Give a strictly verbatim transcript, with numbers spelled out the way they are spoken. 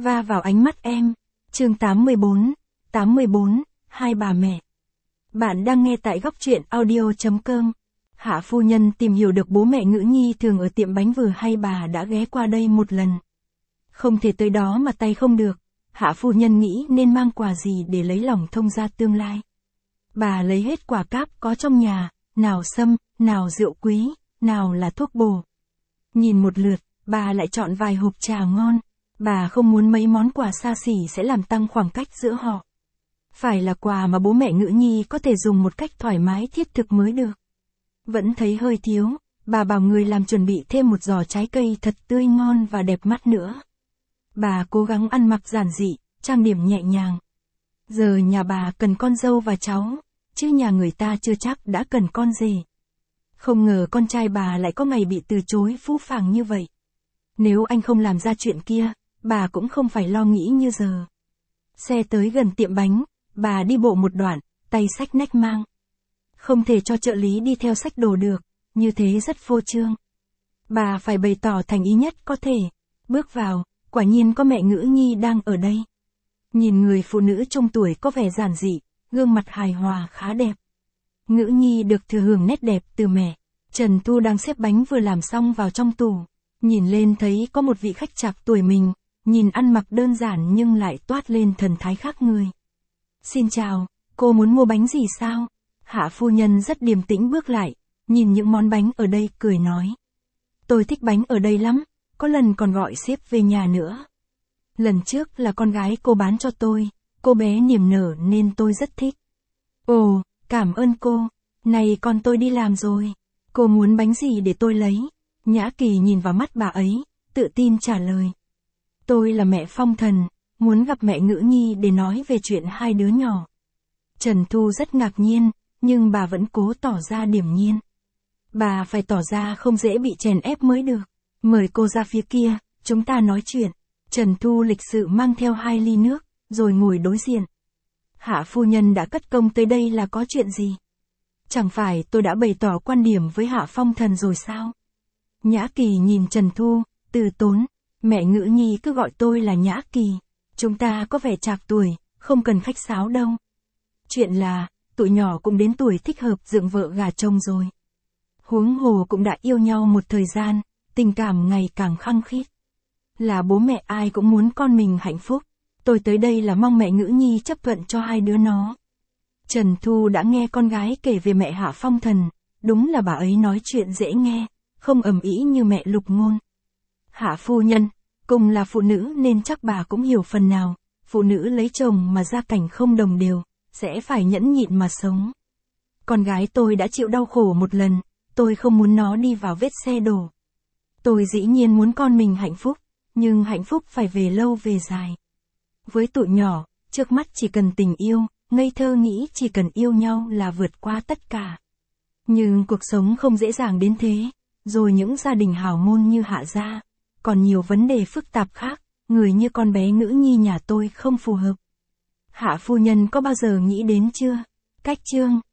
va vào ánh mắt em. Chương tám mươi bốn, tám mươi bốn, hai bà mẹ. Bạn đang nghe tại góc truyện audio chấm com. Hạ phu nhân tìm hiểu được bố mẹ Ngữ Nhi thường ở tiệm bánh vừa hay bà đã ghé qua đây một lần. Không thể tới đó mà tay không được, Hạ phu nhân nghĩ nên mang quà gì để lấy lòng thông gia tương lai. Bà lấy hết quả cáp có trong nhà, nào sâm, nào rượu quý, nào là thuốc bổ. Nhìn một lượt, bà lại chọn vài hộp trà ngon. Bà không muốn mấy món quà xa xỉ sẽ làm tăng khoảng cách giữa họ. Phải là quà mà bố mẹ Ngữ Nhi có thể dùng một cách thoải mái thiết thực mới được. Vẫn thấy hơi thiếu, bà bảo người làm chuẩn bị thêm một giỏ trái cây thật tươi ngon và đẹp mắt nữa. Bà cố gắng ăn mặc giản dị, trang điểm nhẹ nhàng. Giờ nhà bà cần con dâu và cháu, chứ nhà người ta chưa chắc đã cần con rể. Không ngờ con trai bà lại có ngày bị từ chối phũ phàng như vậy. Nếu anh không làm ra chuyện kia, bà cũng không phải lo nghĩ như giờ. Xe tới gần tiệm bánh, bà đi bộ một đoạn, tay xách nách mang. Không thể cho trợ lý đi theo xách đồ được, như thế rất phô trương. Bà phải bày tỏ thành ý nhất có thể. Bước vào, quả nhiên có mẹ Ngữ Nhi đang ở đây. Nhìn người phụ nữ trung tuổi có vẻ giản dị, gương mặt hài hòa khá đẹp. Ngữ Nhi được thừa hưởng nét đẹp từ mẹ. Trần Thu đang xếp bánh vừa làm xong vào trong tủ. Nhìn lên thấy có một vị khách trạc tuổi mình, nhìn ăn mặc đơn giản nhưng lại toát lên thần thái khác người. Xin chào, cô muốn mua bánh gì sao? Hạ phu nhân rất điềm tĩnh bước lại, nhìn những món bánh ở đây cười nói. Tôi thích bánh ở đây lắm, có lần còn gọi sếp về nhà nữa. Lần trước là con gái cô bán cho tôi, cô bé niềm nở nên tôi rất thích. Ồ, cảm ơn cô, này con tôi đi làm rồi, cô muốn bánh gì để tôi lấy? Nhã Kỳ nhìn vào mắt bà ấy, tự tin trả lời. Tôi là mẹ Phong Thần, muốn gặp mẹ Ngữ Nhi để nói về chuyện hai đứa nhỏ. Trần Thu rất ngạc nhiên, nhưng bà vẫn cố tỏ ra điềm nhiên. Bà phải tỏ ra không dễ bị chèn ép mới được. Mời cô ra phía kia, chúng ta nói chuyện. Trần Thu lịch sự mang theo hai ly nước, rồi ngồi đối diện. Hạ phu nhân đã cất công tới đây là có chuyện gì? Chẳng phải tôi đã bày tỏ quan điểm với Hạ Phong Thần rồi sao? Nhã Kỳ nhìn Trần Thu, từ tốn. Mẹ Ngữ Nhi cứ gọi tôi là Nhã Kỳ. Chúng ta có vẻ trạc tuổi, không cần khách sáo đâu. Chuyện là, tụi nhỏ cũng đến tuổi thích hợp dựng vợ gả chồng rồi. Huống hồ cũng đã yêu nhau một thời gian, tình cảm ngày càng khăng khít. Là bố mẹ ai cũng muốn con mình hạnh phúc. Tôi tới đây là mong mẹ Ngữ Nhi chấp thuận cho hai đứa nó. Trần Thu đã nghe con gái kể về mẹ Hạ Phong Thần, đúng là bà ấy nói chuyện dễ nghe, không ầm ĩ như mẹ Lục Ngôn. Hạ phu nhân, cùng là phụ nữ nên chắc bà cũng hiểu phần nào, phụ nữ lấy chồng mà gia cảnh không đồng đều, sẽ phải nhẫn nhịn mà sống. Con gái tôi đã chịu đau khổ một lần, tôi không muốn nó đi vào vết xe đổ. Tôi dĩ nhiên muốn con mình hạnh phúc, nhưng hạnh phúc phải về lâu về dài. Với tụi nhỏ, trước mắt chỉ cần tình yêu, ngây thơ nghĩ chỉ cần yêu nhau là vượt qua tất cả. Nhưng cuộc sống không dễ dàng đến thế, rồi những gia đình hào môn như Hạ gia, còn nhiều vấn đề phức tạp khác, người như con bé Ngữ Nhi nhà tôi không phù hợp. Hạ phu nhân có bao giờ nghĩ đến chưa? Cách chương